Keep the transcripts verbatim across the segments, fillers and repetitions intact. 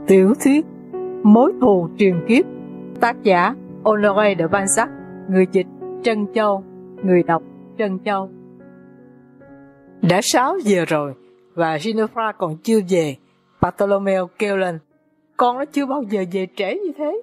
Tiểu thuyết Mối thù truyền kiếp, tác giả Honoré de Balzac, người dịch Trân Châu, người đọc Trân Châu. Đã sáu giờ rồi và Ginevra còn chưa về. Bartolomeo kêu lên: con nó chưa bao giờ về trễ như thế.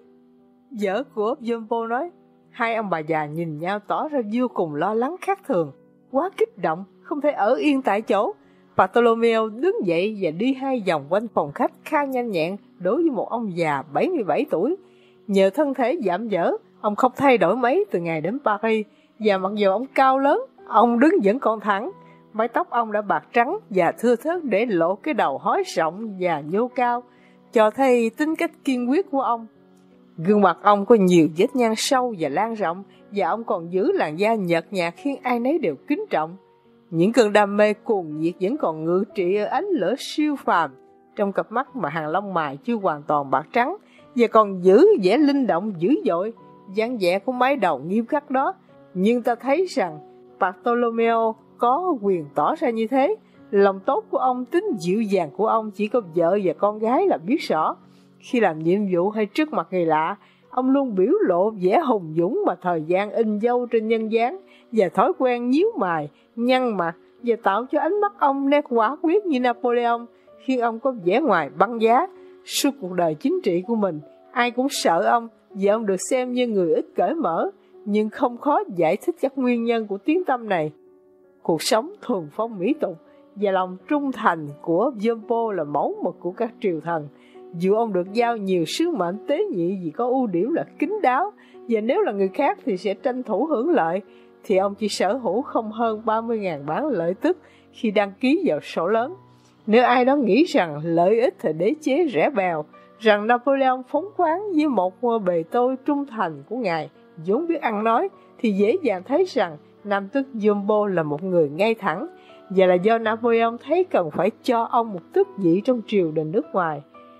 Vợ của Jumbo nói. Hai ông bà già nhìn nhau tỏ ra vô cùng lo lắng khác thường, quá kích động, không thể ở yên tại chỗ. Bartolomeo đứng dậy và đi hai vòng quanh phòng khách khá nhanh nhẹn đối với một ông già bảy mươi bảy tuổi. Nhờ thân thể giảm dở, ông không thay đổi mấy từ ngày đến Paris, và mặc dù ông cao lớn, ông đứng vẫn còn thẳng. Mái tóc ông đã bạc trắng và thưa thớt để lộ cái đầu hói rộng và nhô cao, cho thấy tính cách kiên quyết của ông. Gương mặt ông có nhiều vết nhăn sâu và lan rộng, và ông còn giữ làn da nhợt nhạt khiến ai nấy đều kính trọng. Những cơn đam mê cuồng nhiệt vẫn còn ngự trị ở ánh lửa siêu phàm trong cặp mắt mà hàng lông mày chưa hoàn toàn bạc trắng, và còn giữ vẻ linh động dữ dội. Dáng vẻ của mái đầu nghiêm khắc đó, nhưng ta thấy rằng Bartolomeo có quyền tỏ ra như thế. Lòng tốt của ông, tính dịu dàng của ông chỉ có vợ và con gái là biết rõ. Khi làm nhiệm vụ hay trước mặt người lạ, ông luôn biểu lộ vẻ hùng dũng mà thời gian in dấu trên nhân dáng, và thói quen nhíu mày, nhăn mặt và tạo cho ánh mắt ông nét quả quyết như Napoleon, khiến ông có vẻ ngoài băng giá. Suốt cuộc đời chính trị của mình, ai cũng sợ ông, vì ông được xem như người ít cởi mở, nhưng không khó giải thích các nguyên nhân của tiếng tăm này. Cuộc sống thuần phong mỹ tục và lòng trung thành của Jumbo là mẫu mực của các triều thần. Dù ông được giao nhiều sứ mệnh tế nhị vì có ưu điểm là kín đáo, và nếu là người khác thì sẽ tranh thủ hưởng lợi, thì ông chỉ sở hữu không hơn ba mươi nghìn bảng lợi tức khi đăng ký vào sổ lớn. Nếu ai đó nghĩ rằng lợi ích là đế chế rẻ bèo, rằng Napoleon phóng khoáng với một bề tôi trung thành của ngài vốn biết ăn nói, thì dễ dàng thấy rằng nam tước Jumbo là một người ngay thẳng, và là do Napoleon thấy cần phải cho ông một tước vị trong triều đình nước ngoài.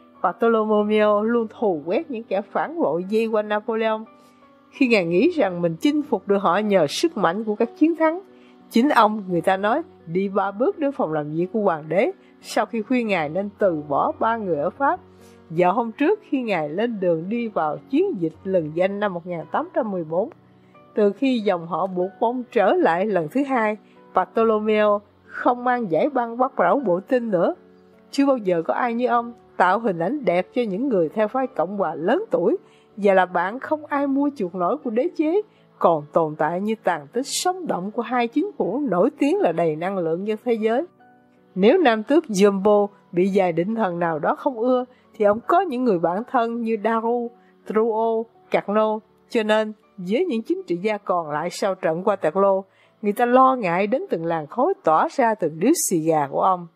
Bartolomeo luôn thù quét những kẻ phản bội dây quanh Napoleon, khi ngài nghĩ rằng mình chinh phục được họ nhờ sức mạnh của các chiến thắng. Chính ông, người ta nói, đi ba bước đến phòng làm việc của hoàng đế sau khi khuyên ngài nên từ bỏ ba người ở Pháp. Vào hôm trước, khi ngài lên đường đi vào chiến dịch lừng danh năm một nghìn tám trăm mười bốn, từ khi dòng họ buộc bông trở lại lần thứ hai, Bartolomeo không mang giải băng bắt rảo bộ tinh nữa. Chưa bao giờ có ai như ông tạo hình ảnh đẹp cho những người theo phái Cộng hòa lớn tuổi, và là bạn không ai mua chuộc nổi của đế chế, còn tồn tại như tàn tích sống động của hai chính phủ nổi tiếng là đầy năng lượng như thế giới. Nếu nam tước Jumbo bị vài định thần nào đó không ưa, thì ông có những người bạn thân như Daru, Drouot, Carnot, cho nên với những chính trị gia còn lại sau trận Waterloo, người ta lo ngại đến từng làn khói tỏa ra từ điếu xì gà của ông.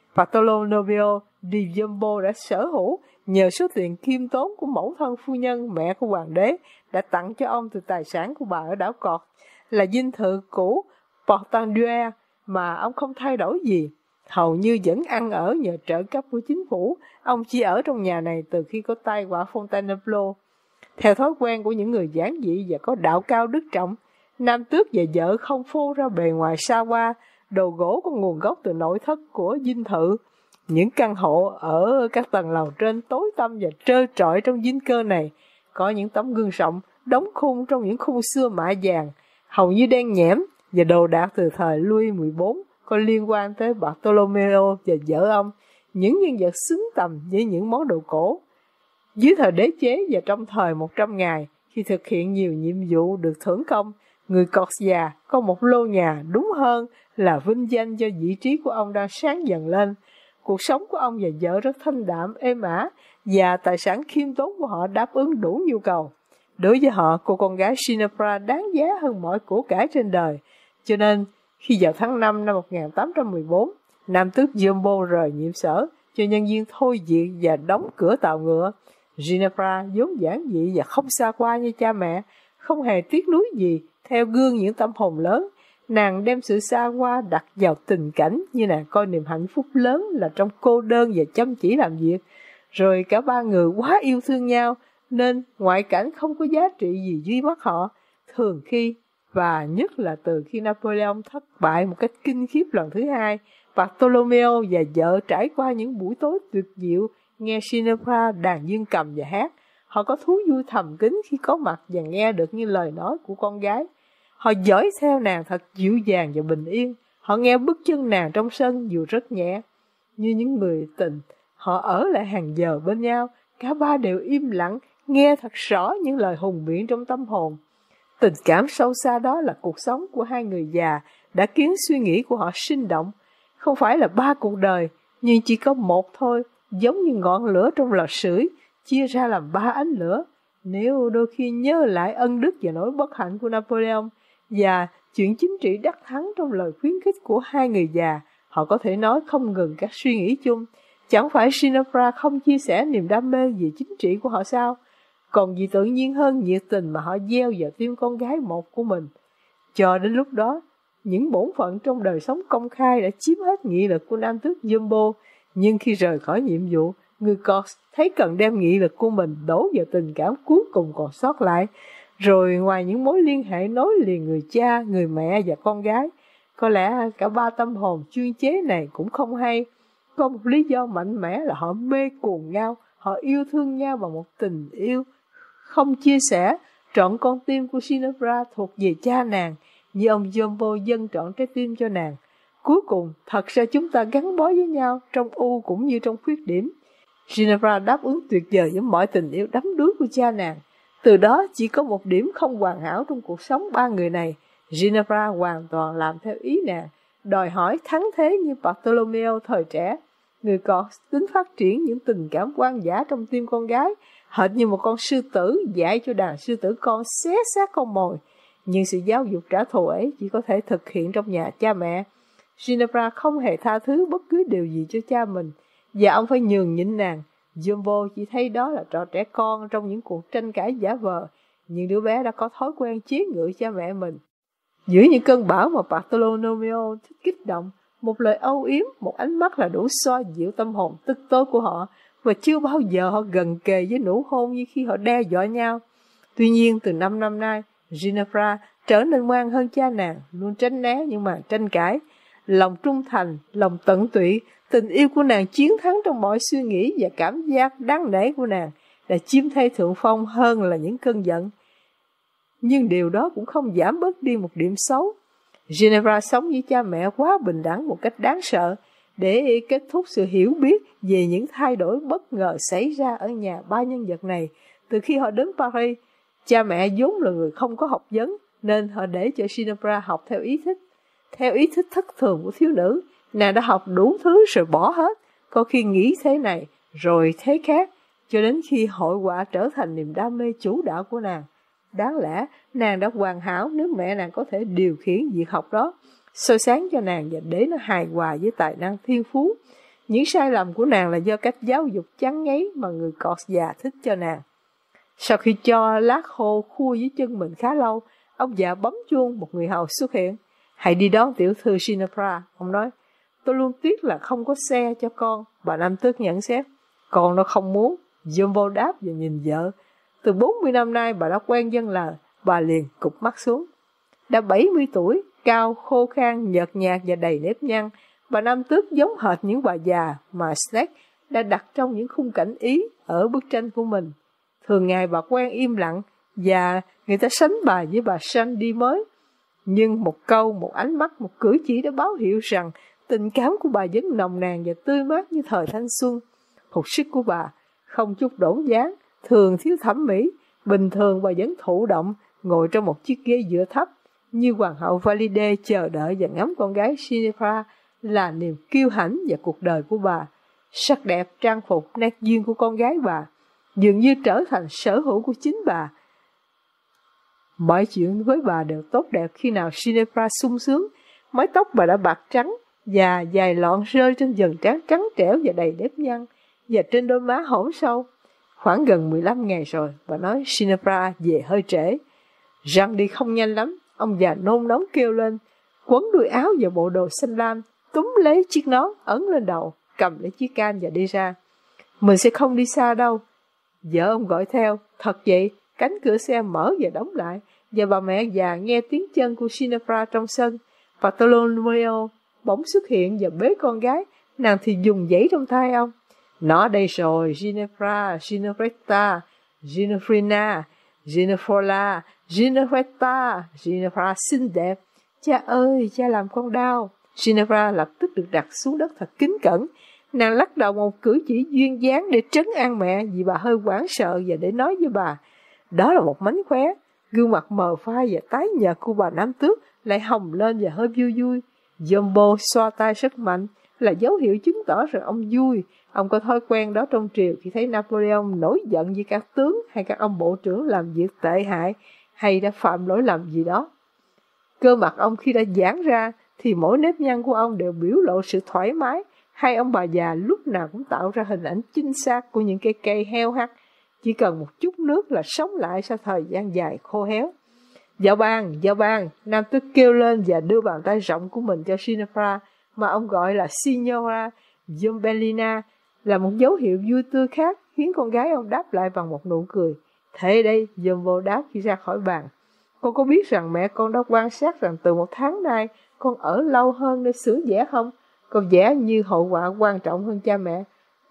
Bartolomeo di Jumbo đã sở hữu nhờ số tiền khiêm tốn của mẫu thân phu nhân, mẹ của hoàng đế, đã tặng cho ông từ tài sản của bà ở đảo Cọt, là dinh thự cũ Portenduère mà ông không thay đổi gì. Hầu như vẫn ăn ở nhờ trợ cấp của chính phủ. Ông chỉ ở trong nhà này từ khi có tai họa Fontainebleau. Theo thói quen của những người giản dị và có đạo cao đức trọng, nam tước và vợ không phô ra bề ngoài xa hoa. Đồ gỗ có nguồn gốc từ nội thất của dinh thự. Những căn hộ ở các tầng lầu trên tối tăm và trơ trọi trong dinh cơ này, có những tấm gương rộng đóng khung trong những khung xưa mạ vàng, hầu như đen nhẽm, và đồ đạc từ thời Louis mười bốn có liên quan tới Bartolomeo và vợ ông, những nhân vật xứng tầm với những món đồ cổ. Dưới thời đế chế và trong thời một trăm ngày, khi thực hiện nhiều nhiệm vụ được thưởng công, người Cọt già có một lô nhà, đúng hơn là vinh danh cho vị trí của ông đang sáng dần lên. Cuộc sống của ông và vợ rất thanh đạm, êm ả, và tài sản khiêm tốn của họ đáp ứng đủ nhu cầu. Đối với họ, cô con gái Ginevra đáng giá hơn mọi của cải trên đời. Cho nên, khi vào tháng năm năm một nghìn tám trăm mười bốn, nam tước Jumbo rời nhiệm sở, cho nhân viên thôi việc và đóng cửa tàu ngựa. Ginevra vốn giản dị và không xa qua như cha mẹ, không hề tiếc nuối gì, theo gương những tâm hồn lớn. Nàng đem sự xa hoa đặt vào tình cảnh, như nàng coi niềm hạnh phúc lớn là trong cô đơn và chăm chỉ làm việc. Rồi cả ba người quá yêu thương nhau, nên ngoại cảnh không có giá trị gì dưới mắt họ. Thường khi, và nhất là từ khi Napoleon thất bại một cách kinh khiếp lần thứ hai, Bartolomeo và vợ trải qua những buổi tối tuyệt diệu nghe Ginevra đàn dương cầm và hát. Họ có thú vui thầm kín khi có mặt và nghe được những lời nói của con gái. Họ dõi theo nàng thật dịu dàng và bình yên. Họ nghe bước chân nàng trong sân dù rất nhẹ. Như những người tình, họ ở lại hàng giờ bên nhau. Cả ba đều im lặng, nghe thật rõ những lời hùng biện trong tâm hồn. Tình cảm sâu xa đó là cuộc sống của hai người già đã khiến suy nghĩ của họ sinh động. Không phải là ba cuộc đời, nhưng chỉ có một thôi, giống như ngọn lửa trong lò sưởi, chia ra làm ba ánh lửa. Nếu đôi khi nhớ lại ân đức và nỗi bất hạnh của Napoleon và chuyện chính trị đắc thắng trong lời khuyến khích của hai người già, họ có thể nói không ngừng các suy nghĩ chung. Chẳng phải Ginevra không chia sẻ niềm đam mê về chính trị của họ sao? Còn gì tự nhiên hơn nhiệt tình mà họ gieo vào tim con gái một của mình. Cho đến lúc đó, những bổn phận trong đời sống công khai đã chiếm hết nghị lực của nam tước Jumbo. Nhưng khi rời khỏi nhiệm vụ, người Corse thấy cần đem nghị lực của mình đổ vào tình cảm cuối cùng còn sót lại. Rồi ngoài những mối liên hệ nối liền người cha, người mẹ và con gái, có lẽ cả ba tâm hồn chuyên chế này cũng không hay. Có một lý do mạnh mẽ là họ mê cuồng nhau, họ yêu thương nhau bằng một tình yêu không chia sẻ. Trọn con tim của Ginevra thuộc về cha nàng, như ông Jumbo dâng trọn trái tim cho nàng. Cuối cùng, thật ra chúng ta gắn bó với nhau trong ưu cũng như trong khuyết điểm. Ginevra đáp ứng tuyệt vời với mọi tình yêu đắm đuối của cha nàng. Từ đó chỉ có một điểm không hoàn hảo trong cuộc sống ba người này. Ginevra hoàn toàn làm theo ý nàng, đòi hỏi thắng thế như Bartolomeo thời trẻ. Người còn tính phát triển những tình cảm hoang dã trong tim con gái, hệt như một con sư tử dạy cho đàn sư tử con xé xác con mồi. Nhưng sự giáo dục trả thù ấy chỉ có thể thực hiện trong nhà cha mẹ. Ginevra không hề tha thứ bất cứ điều gì cho cha mình, và ông phải nhường nhịn nàng. Jumbo chỉ thấy đó là trò trẻ con trong những cuộc tranh cãi giả vờ, nhưng đứa bé đã có thói quen chế ngự cha mẹ mình. Giữa những cơn bão mà Bartolomeo thích kích động, một lời âu yếm, một ánh mắt là đủ xoa dịu tâm hồn tức tối của họ, và chưa bao giờ họ gần kề với nụ hôn như khi họ đe dọa nhau. Tuy nhiên, từ năm năm nay, Ginevra trở nên ngoan hơn cha nàng, luôn tránh né những màn tranh cãi. Lòng trung thành, lòng tận tụy, tình yêu của nàng chiến thắng trong mọi suy nghĩ và cảm giác đáng nể của nàng đã chiếm thay thượng phong hơn là những cơn giận. Nhưng điều đó cũng không giảm bớt đi một điểm xấu. Ginevra sống với cha mẹ quá bình đẳng một cách đáng sợ, để kết thúc sự hiểu biết về những thay đổi bất ngờ xảy ra ở nhà ba nhân vật này từ khi họ đến Paris. Cha mẹ vốn là người không có học vấn, nên họ để cho Ginevra học theo ý thích. Theo ý thích thất thường của thiếu nữ, nàng đã học đủ thứ rồi bỏ hết, có khi nghĩ thế này, rồi thế khác, cho đến khi hội họa trở thành niềm đam mê chủ đạo của nàng. Đáng lẽ, nàng đã hoàn hảo nếu mẹ nàng có thể điều khiển việc học đó, soi sáng cho nàng và để nó hài hòa với tài năng thiên phú. Những sai lầm của nàng là do cách giáo dục chán ngấy mà người cọt già thích cho nàng. Sau khi cho lát khô khua dưới chân mình khá lâu, ông già bấm chuông, một người hầu xuất hiện. Hãy đi đón tiểu thư Ginevra, ông nói. Tôi luôn tiếc là không có xe cho con, bà Nam Tước nhận xét. Con nó không muốn. Jumbo đáp và nhìn vợ. Từ bốn mươi năm nay bà đã quen dân lời, bà liền cụp mắt xuống. Đã bảy mươi tuổi, cao, khô khan, nhợt nhạt và đầy nếp nhăn, bà Nam Tước giống hệt những bà già mà Snake đã đặt trong những khung cảnh Ý ở bức tranh của mình. Thường ngày bà quen im lặng và người ta sánh bà với bà Sandy mới. Nhưng một câu, một ánh mắt, một cử chỉ đã báo hiệu rằng tình cảm của bà vẫn nồng nàn và tươi mát như thời thanh xuân. Phục sức của bà không chút đổn dáng, thường thiếu thẩm mỹ. Bình thường bà vẫn thụ động, ngồi trong một chiếc ghế dựa thấp, như hoàng hậu Valide chờ đợi và ngắm con gái Ginevra là niềm kiêu hãnh và cuộc đời của bà. Sắc đẹp, trang phục, nét duyên của con gái bà dường như trở thành sở hữu của chính bà. Mọi chuyện với bà đều tốt đẹp khi nào Ginevra sung sướng. Mái tóc bà đã bạc trắng và dài lọn rơi trên dần trán trắng trẻo và đầy nếp nhăn, và trên đôi má hõm sâu. Khoảng gần mười lăm ngày rồi, bà nói Ginevra về hơi trễ. Rằng đi không nhanh lắm, ông già nôn nóng kêu lên, quấn đuôi áo và bộ đồ xanh lam, túm lấy chiếc nón ấn lên đầu, cầm lấy chiếc can và đi ra. Mình sẽ không đi xa đâu. Vợ ông gọi theo, thật vậy, cánh cửa xe mở và đóng lại, và bà mẹ già nghe tiếng chân của Ginevra trong sân. Bartolomeo bỗng xuất hiện và bế con gái, nàng thì dùng dãy trong tay ông. Nó đây rồi, Ginevra, Ginevretta, Ginefrina, Ginefola, Ginevetta, Ginevra xinh đẹp. Cha ơi, cha làm con đau. Ginevra lập tức được đặt xuống đất thật kính cẩn. Nàng lắc đầu một cử chỉ duyên dáng để trấn an mẹ vì bà hơi hoảng sợ và để nói với bà. Đó là một mánh khóe. Gương mặt mờ phai và tái nhợt của bà Nam Tước lại hồng lên và hơi vui vui. Jumbo xoa tay rất mạnh là dấu hiệu chứng tỏ rằng ông vui. Ông có thói quen đó trong triều khi thấy Napoleon nổi giận với các tướng hay các ông bộ trưởng làm việc tệ hại hay đã phạm lỗi lầm gì đó. Cơ mặt ông khi đã giãn ra thì mỗi nếp nhăn của ông đều biểu lộ sự thoải mái. Hai ông bà già lúc nào cũng tạo ra hình ảnh chính xác của những cây cây heo hắt. Chỉ cần một chút nước là sống lại sau thời gian dài khô héo. Dạo bàn, dạo bàn, Nam Tước kêu lên và đưa bàn tay rộng của mình cho Ginevra, mà ông gọi là Signora Giombellina, là một dấu hiệu vui tươi khác, khiến con gái ông đáp lại bằng một nụ cười. Thế đây, Jumbo đáp khi ra khỏi bàn. Con có biết rằng mẹ con đã quan sát rằng từ một tháng nay con ở lâu hơn nơi xưởng vẽ không? Con vẽ như hậu quả quan trọng hơn cha mẹ.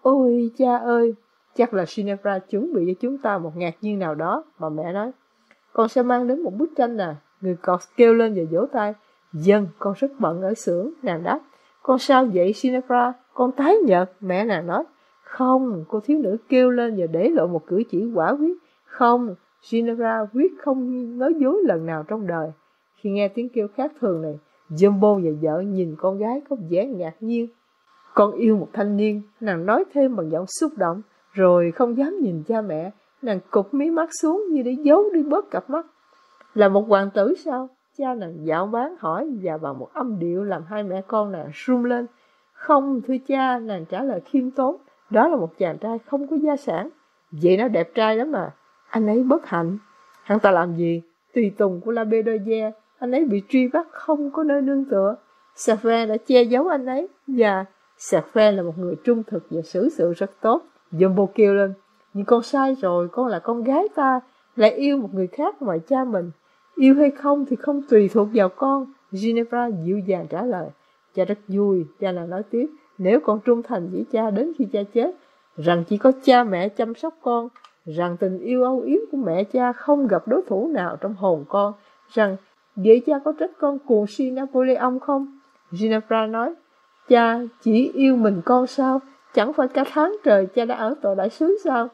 Ôi cha ơi! Chắc là Ginevra chuẩn bị cho chúng ta một ngạc nhiên nào đó, mà mẹ nói. Con sẽ mang đến một bức tranh nè. Người cọt kêu lên và vỗ tay. Dân, con rất bận ở xưởng, nàng đáp. Con sao vậy Ginevra? Con tái nhợt, mẹ nàng nói. Không, cô thiếu nữ kêu lên và để lộ một cử chỉ quả quyết. Không, Ginevra quyết không nói dối lần nào trong đời. Khi nghe tiếng kêu khác thường này, Jumbo và vợ nhìn con gái có vẻ ngạc nhiên. Con yêu một thanh niên, nàng nói thêm bằng giọng xúc động, rồi không dám nhìn cha mẹ, nàng cụp mí mắt xuống như để giấu đi bớt cặp mắt. Là một hoàng tử sao? Cha nàng dạo bán hỏi và bằng một âm điệu làm hai mẹ con nàng run lên. Không, thưa cha, nàng trả lời khiêm tốn, đó là một chàng trai không có gia sản. Vậy nó đẹp trai lắm mà. Anh ấy bất hạnh. Hắn ta làm gì? Tùy tùng của La Bédoyère, anh ấy bị truy bắt không có nơi nương tựa. Safin đã che giấu anh ấy, và Safin là một người trung thực và xử sự rất tốt. Jumbo kêu lên, nhưng con sai rồi, con là con gái ta, lại yêu một người khác ngoài cha mình. Yêu hay không thì không tùy thuộc vào con. Ginevra dịu dàng trả lời. Cha rất vui, cha là nói tiếp, nếu con trung thành với cha đến khi cha chết, rằng chỉ có cha mẹ chăm sóc con, rằng tình yêu âu yếm của mẹ cha không gặp đối thủ nào trong hồn con, rằng vậy cha có trách con cuồng si Napoleon không? Ginevra nói, cha chỉ yêu mình con sao? Chẳng phải cả tháng trời cha đã ở tòa đại sứ sao?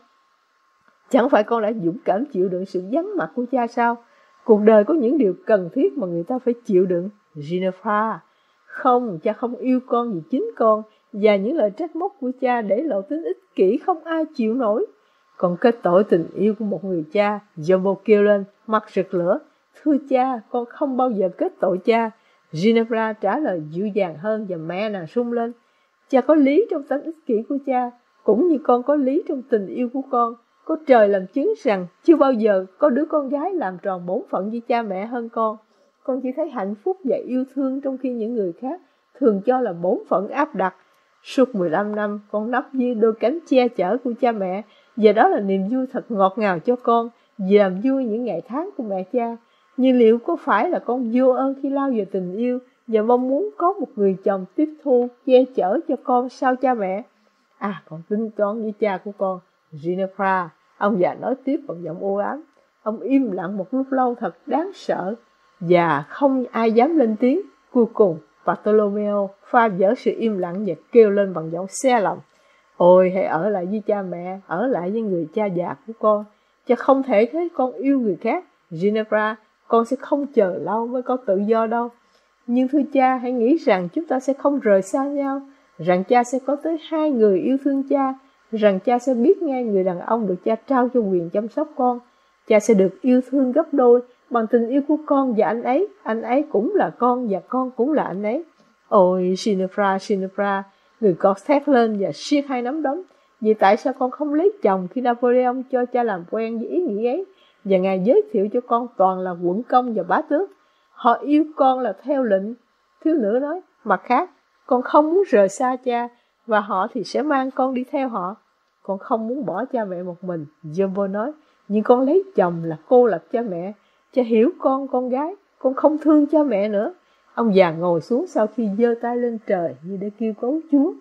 Chẳng phải con đã dũng cảm chịu đựng sự vắng mặt của cha sao? Cuộc đời có những điều cần thiết mà người ta phải chịu đựng. Ginevra, không, cha không yêu con vì chính con, và những lời trách móc của cha để lộ tính ích kỷ không ai chịu nổi. Con kết tội tình yêu của một người cha. Jumbo kêu lên, mặt rực lửa. Thưa cha, con không bao giờ kết tội cha. Ginevra trả lời dịu dàng hơn và mẹ nàng rung lên. Cha có lý trong tánh ích kỷ của cha, cũng như con có lý trong tình yêu của con. Có trời làm chứng rằng chưa bao giờ có đứa con gái làm tròn bổn phận với cha mẹ hơn con. Con chỉ thấy hạnh phúc và yêu thương, trong khi những người khác thường cho là bổn phận áp đặt. Suốt mười lăm năm, con nấp dưới đôi cánh che chở của cha mẹ, và đó là niềm vui thật ngọt ngào cho con, vì làm vui những ngày tháng của mẹ cha. Nhưng liệu có phải là con vô ơn khi lao vào tình yêu và mong muốn có một người chồng tiếp thu, che chở cho con sau cha mẹ? À, con tính toán với cha của con, Ginevra, ông già nói tiếp bằng giọng u ám. Ông im lặng một lúc lâu thật đáng sợ, và không ai dám lên tiếng. Cuối cùng, Bartolomeo phá vỡ sự im lặng và kêu lên bằng giọng xe lòng. Ôi, hãy ở lại với cha mẹ, ở lại với người cha già của con. Cha không thể thấy con yêu người khác. Ginevra, con sẽ không chờ lâu mới có tự do đâu. Nhưng thưa cha, hãy nghĩ rằng chúng ta sẽ không rời xa nhau, rằng cha sẽ có tới hai người yêu thương cha, rằng cha sẽ biết ngay người đàn ông được cha trao cho quyền chăm sóc con. Cha sẽ được yêu thương gấp đôi bằng tình yêu của con và anh ấy. Anh ấy cũng là con và con cũng là anh ấy. Ôi, Ginevra, Ginevra, người cọt thét lên và siết hai nắm đấm. Vì tại sao con không lấy chồng khi Napoleon cho cha làm quen với ý nghĩ ấy, và ngài giới thiệu cho con toàn là quận công và bá tước? Họ yêu con là theo lệnh. Thiếu nữ nói, mặt khác, con không muốn rời xa cha, và họ thì sẽ mang con đi theo họ. Con không muốn bỏ cha mẹ một mình, Jumbo nói, nhưng con lấy chồng là cô lập cha mẹ. Cha hiểu con, con gái, con không thương cha mẹ nữa. Ông già ngồi xuống sau khi giơ tay lên trời như để kêu cứu Chúa.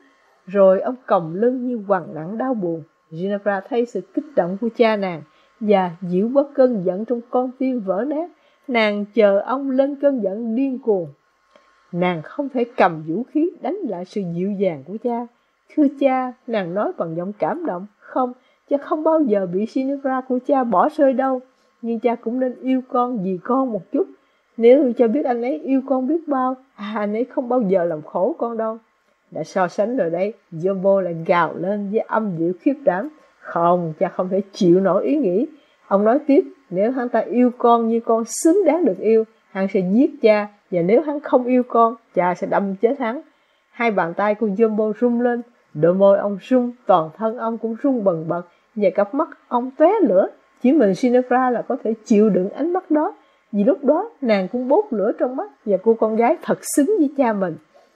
Rồi ông còng lưng như quằn nặng đau buồn. Ginevra thấy sự kích động của cha nàng và dịu bớt cơn giận trong con tim vỡ nát. Nàng chờ ông lên cơn giận điên cuồng. Nàng không thể cầm vũ khí đánh lại sự dịu dàng của cha. Thưa cha, nàng nói bằng giọng cảm động. Không, cha không bao giờ bị Ginevra của cha bỏ rơi đâu. Nhưng cha cũng nên yêu con vì con một chút. Nếu cha biết anh ấy yêu con biết bao, à, anh ấy không bao giờ làm khổ con đâu. Đã so sánh rồi đấy, Jumbo lại gào lên với âm điệu khiếp đảm. Không, cha không thể chịu nổi ý nghĩ. Ông nói tiếp, nếu hắn ta yêu con như con xứng đáng được yêu, hắn sẽ giết cha, và nếu hắn không yêu con, cha sẽ đâm chết hắn. Hai bàn tay của Jumbo rung lên, đôi môi ông rung, toàn thân ông cũng rung bần bật, và cặp mắt ông tóe lửa. Chỉ mình Ginevra là có thể chịu đựng ánh mắt đó, vì lúc đó nàng cũng bốc lửa trong mắt, và cô con gái thật xứng với cha mình.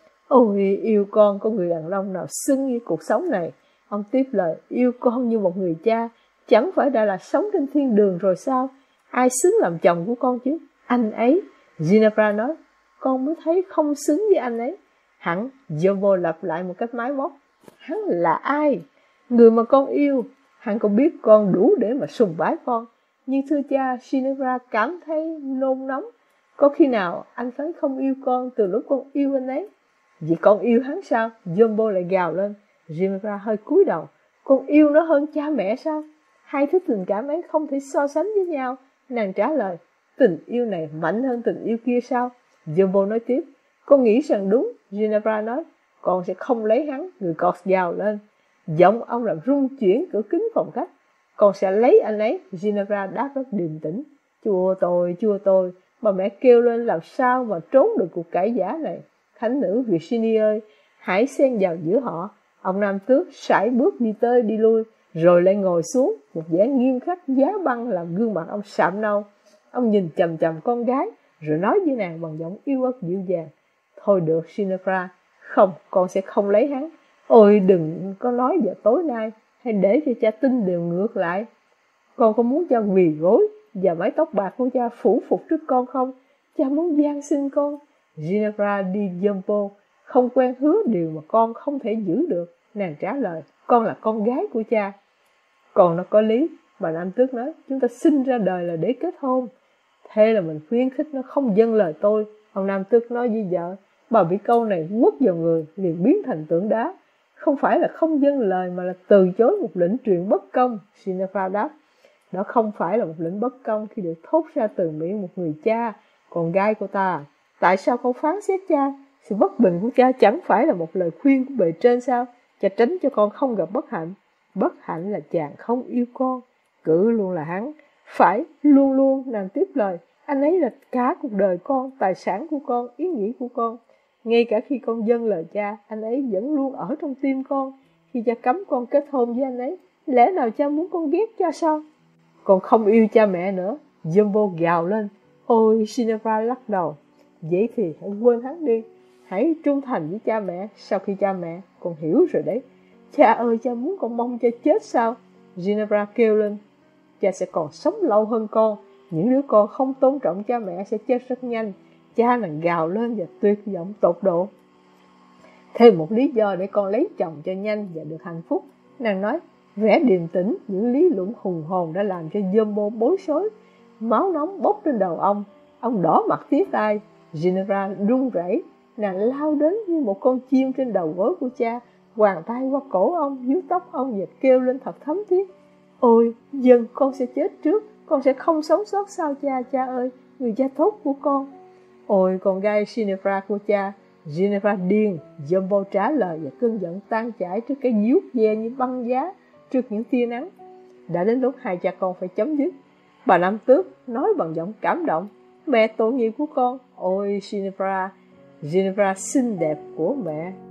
Ôi, yêu con có người đàn ông nào xứng với cuộc sống này? Ông tiếp lời, yêu con như một người cha, chẳng phải đã là sống trên thiên đường rồi sao? Ai xứng làm chồng của con chứ? Anh ấy. Ginevra nói, con mới thấy không xứng với anh ấy. Hẳn, Jumbo lặp lại một cách máy móc. Hắn là ai? Người mà con yêu. Hắn có biết con đủ để mà sùng bái con. Nhưng thưa cha, Ginevra cảm thấy nôn nóng. Có khi nào anh ấy không yêu con từ lúc con yêu anh ấy? Vì con yêu hắn sao? Jumbo lại gào lên. Ginevra hơi cúi đầu. Con yêu nó hơn cha mẹ sao? Hai thứ tình cảm ấy không thể so sánh với nhau. Nàng trả lời, tình yêu này mạnh hơn tình yêu kia sao? Jumbo nói tiếp, con nghĩ rằng đúng. Ginevra nói, con sẽ không lấy hắn. Người con gào lên. Giọng ông làm rung chuyển cửa kính phòng khách. Con sẽ lấy anh ấy. Ginevra đáp rất điềm tĩnh. Chúa tôi, chúa tôi. Bà mẹ kêu lên làm sao mà trốn được cuộc cãi giả này. Thánh nữ Virginie ơi, hãy xen vào giữa họ. Ông Nam Tước sải bước đi tới đi lui, rồi lại ngồi xuống, một vẻ nghiêm khắc giá băng làm gương mặt ông sạm nâu. Ông nhìn chằm chằm con gái, rồi nói với nàng bằng giọng yêu ớt dịu dàng. Thôi được, Ginevra, không, con sẽ không lấy hắn. Ôi đừng có nói vào tối nay, hãy để cho cha tin điều ngược lại. Con có muốn cha quỳ gối và mái tóc bạc của cha phủ phục trước con không? Cha muốn van xin con. Ginevra đi Jumbo, không quen hứa điều mà con không thể giữ được. Nàng trả lời, con là con gái của cha. Còn nó có lý, bà Nam Tước nói, chúng ta sinh ra đời là để kết hôn. Thế là mình khuyến khích nó không dâng lời tôi. Ông Nam Tước nói với vợ, bà bị câu này quất vào người, liền biến thành tượng đá. Không phải là không dâng lời mà là từ chối một lệnh truyền bất công. Ginevra đáp, đó không phải là một lệnh bất công khi được thốt ra từ miệng một người cha, con gái của ta. Tại sao không phán xét cha? Sự bất bình của cha chẳng phải là một lời khuyên của bề trên sao? Cha tránh cho con không gặp bất hạnh. Bất hạnh là chàng không yêu con, cứ luôn là hắn. Phải, luôn luôn, nàng tiếp lời. Anh ấy là cả cuộc đời con, tài sản của con, ý nghĩ của con. Ngay cả khi con dâng lời cha, anh ấy vẫn luôn ở trong tim con. Khi cha cấm con kết hôn với anh ấy, lẽ nào cha muốn con ghét cha sao? Con không yêu cha mẹ nữa. Jumbo gào lên. Ôi, Ginevra lắc đầu. Vậy thì hãy quên hắn đi. Hãy trung thành với cha mẹ. Sau khi cha mẹ, con hiểu rồi đấy. Cha ơi, cha muốn con mong cha chết sao? Ginevra kêu lên. Cha sẽ còn sống lâu hơn con. Những đứa con không tôn trọng cha mẹ sẽ chết rất nhanh. Cha nàng gào lên và tuyệt vọng tột độ. Thêm một lý do để con lấy chồng cho nhanh và được hạnh phúc. Nàng nói, vẻ điềm tĩnh, những lý luận hùng hồn đã làm cho Jumbo bối rối. Máu nóng bốc trên đầu ông. Ông đỏ mặt tía tai. Ginevra run rẩy. Nàng lao đến như một con chim trên đầu gối của cha, quàng tay qua cổ ông, dưới tóc ông và kêu lên thật thấm thiết. Ôi, dân con sẽ chết trước, con sẽ không sống sót sao cha, cha ơi, người cha tốt của con. Ôi, con gái Ginevra của cha. Ginevra điên. Jumbo trả lời và cơn giận tan chảy trước cái vuốt ve như băng giá trước những tia nắng. Đã đến lúc hai cha con phải chấm dứt. Bà Nam Tước nói bằng giọng cảm động. Mẹ tội nghiệp của con. Ôi Ginevra, Ginevra xinh đẹp của mẹ.